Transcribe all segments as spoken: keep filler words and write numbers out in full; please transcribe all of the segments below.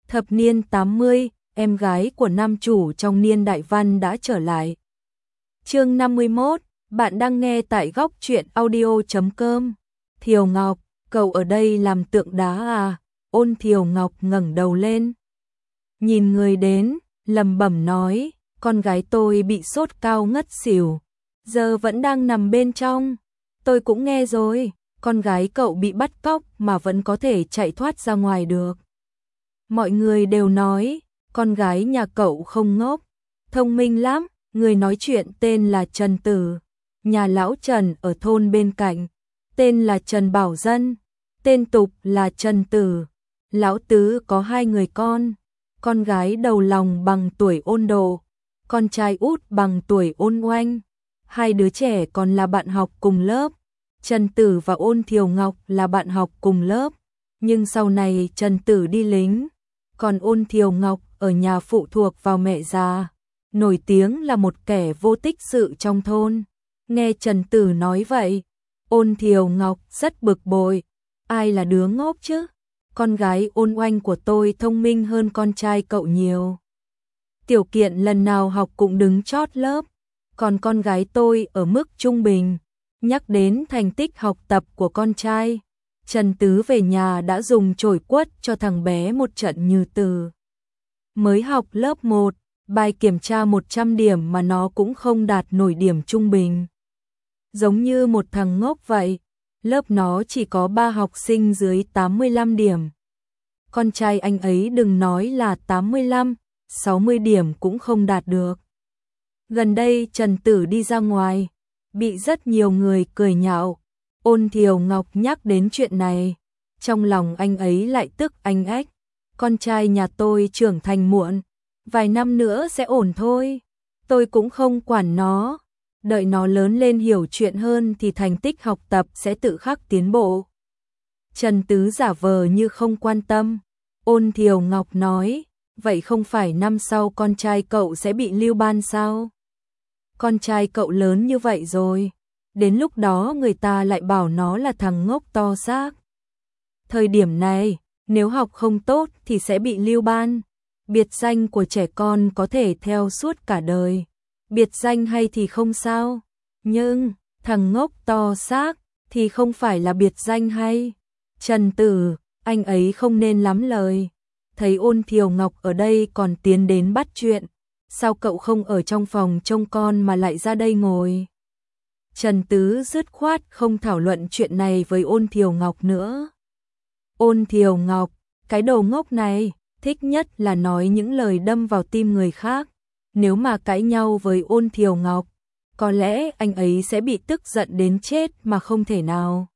Thập niên tám mươi, em gái của nam chủ trong niên đại văn đã trở lại. Chương năm mươi mốt, bạn đang nghe tại góc truyện audio chấm com. Thiều Ngọc, cậu ở đây làm tượng đá à? Ôn Thiều Ngọc ngẩng đầu lên, nhìn người đến, lẩm bẩm nói, con gái tôi bị sốt cao ngất xỉu, giờ vẫn đang nằm bên trong. Tôi cũng nghe rồi, con gái cậu bị bắt cóc mà vẫn có thể chạy thoát ra ngoài được. Mọi người đều nói, con gái nhà cậu không ngốc, thông minh lắm. Người nói chuyện tên là Trần Tử, nhà lão Trần ở thôn bên cạnh, tên là Trần Bảo Dân, tên tục là Trần Tử. Lão tứ có hai người con, con gái đầu lòng bằng tuổi Ôn Độ, con trai út bằng tuổi Ôn Oanh. Hai đứa trẻ còn là bạn học cùng lớp. Trần Tử và Ôn Thiều Ngọc là bạn học cùng lớp, nhưng sau này Trần Tử đi lính, còn Ôn Thiều Ngọc ở nhà phụ thuộc vào mẹ già, nổi tiếng là một kẻ vô tích sự trong thôn. Nghe Trần Tử nói vậy, Ôn Thiều Ngọc rất bực bội. Ai là đứa ngốc chứ? Con gái Ôn Oanh của tôi thông minh hơn con trai cậu nhiều. Tiểu Kiện lần nào học cũng đứng chót lớp, còn con gái tôi ở mức trung bình. Nhắc đến thành tích học tập của con trai, Trần Tứ về nhà đã dùng chổi quất cho thằng bé một trận như từ. Mới học lớp một, bài kiểm tra một trăm điểm mà nó cũng không đạt nổi điểm trung bình. Giống như một thằng ngốc vậy, lớp nó chỉ có ba học sinh dưới tám mươi lăm điểm. Con trai anh ấy đừng nói là tám mươi lăm, sáu mươi điểm cũng không đạt được. Gần đây Trần Tử đi ra ngoài, bị rất nhiều người cười nhạo. Ôn Thiều Ngọc nhắc đến chuyện này, trong lòng anh ấy lại tức anh ách. Con trai nhà tôi trưởng thành muộn, vài năm nữa sẽ ổn thôi. Tôi cũng không quản nó, đợi nó lớn lên hiểu chuyện hơn thì thành tích học tập sẽ tự khắc tiến bộ. Trần Tứ giả vờ như không quan tâm. Ôn Thiều Ngọc nói, vậy không phải năm sau con trai cậu sẽ bị lưu ban sao? Con trai cậu lớn như vậy rồi, đến lúc đó người ta lại bảo nó là thằng ngốc to xác. Thời điểm này, nếu học không tốt thì sẽ bị lưu ban. Biệt danh của trẻ con có thể theo suốt cả đời. Biệt danh hay thì không sao, nhưng thằng ngốc to xác thì không phải là biệt danh hay. Trần Tử, anh ấy không nên lắm lời. Thấy Ôn Thiều Ngọc ở đây còn tiến đến bắt chuyện. Sao cậu không ở trong phòng trông con mà lại ra đây ngồi? Trần Tứ dứt khoát không thảo luận chuyện này với Ôn Thiều Ngọc nữa. Ôn Thiều Ngọc, cái đầu ngốc này, thích nhất là nói những lời đâm vào tim người khác. Nếu mà cãi nhau với Ôn Thiều Ngọc, có lẽ anh ấy sẽ bị tức giận đến chết mà không thể nào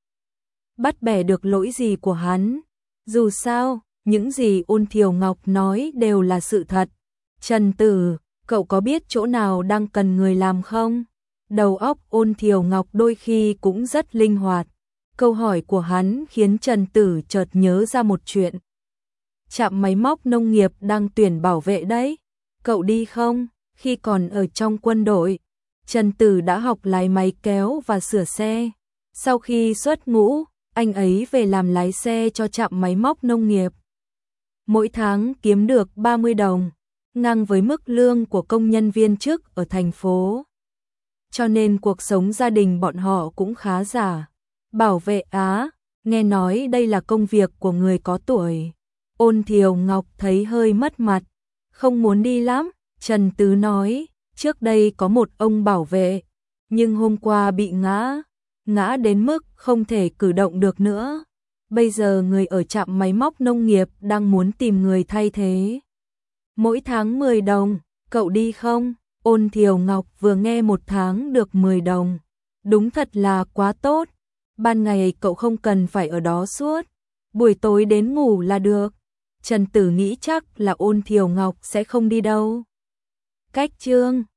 bắt bẻ được lỗi gì của hắn. Dù sao, những gì Ôn Thiều Ngọc nói đều là sự thật. Trần Tử, cậu có biết chỗ nào đang cần người làm không? Đầu óc Ôn Thiều Ngọc đôi khi cũng rất linh hoạt. Câu hỏi của hắn khiến Trần Tử chợt nhớ ra một chuyện. Trạm máy móc nông nghiệp đang tuyển bảo vệ đấy. Cậu đi không? Khi còn ở trong quân đội, Trần Tử đã học lái máy kéo và sửa xe. Sau khi xuất ngũ, anh ấy về làm lái xe cho trạm máy móc nông nghiệp. Mỗi tháng kiếm được ba mươi đồng, ngang với mức lương của công nhân viên chức ở thành phố. Cho nên cuộc sống gia đình bọn họ cũng khá giả. Bảo vệ á, nghe nói đây là công việc của người có tuổi. Ôn Thiều Ngọc thấy hơi mất mặt, không muốn đi lắm. Trần Tứ nói, trước đây có một ông bảo vệ, nhưng hôm qua bị ngã, ngã đến mức không thể cử động được nữa. Bây giờ người ở trạm máy móc nông nghiệp đang muốn tìm người thay thế. Mỗi tháng mười đồng, cậu đi không? Ôn Thiều Ngọc vừa nghe một tháng được mười đồng. Đúng thật là quá tốt. Ban ngày cậu không cần phải ở đó suốt, buổi tối đến ngủ là được. Trần Tử nghĩ chắc là Ôn Thiều Ngọc sẽ không đi đâu. Cách chương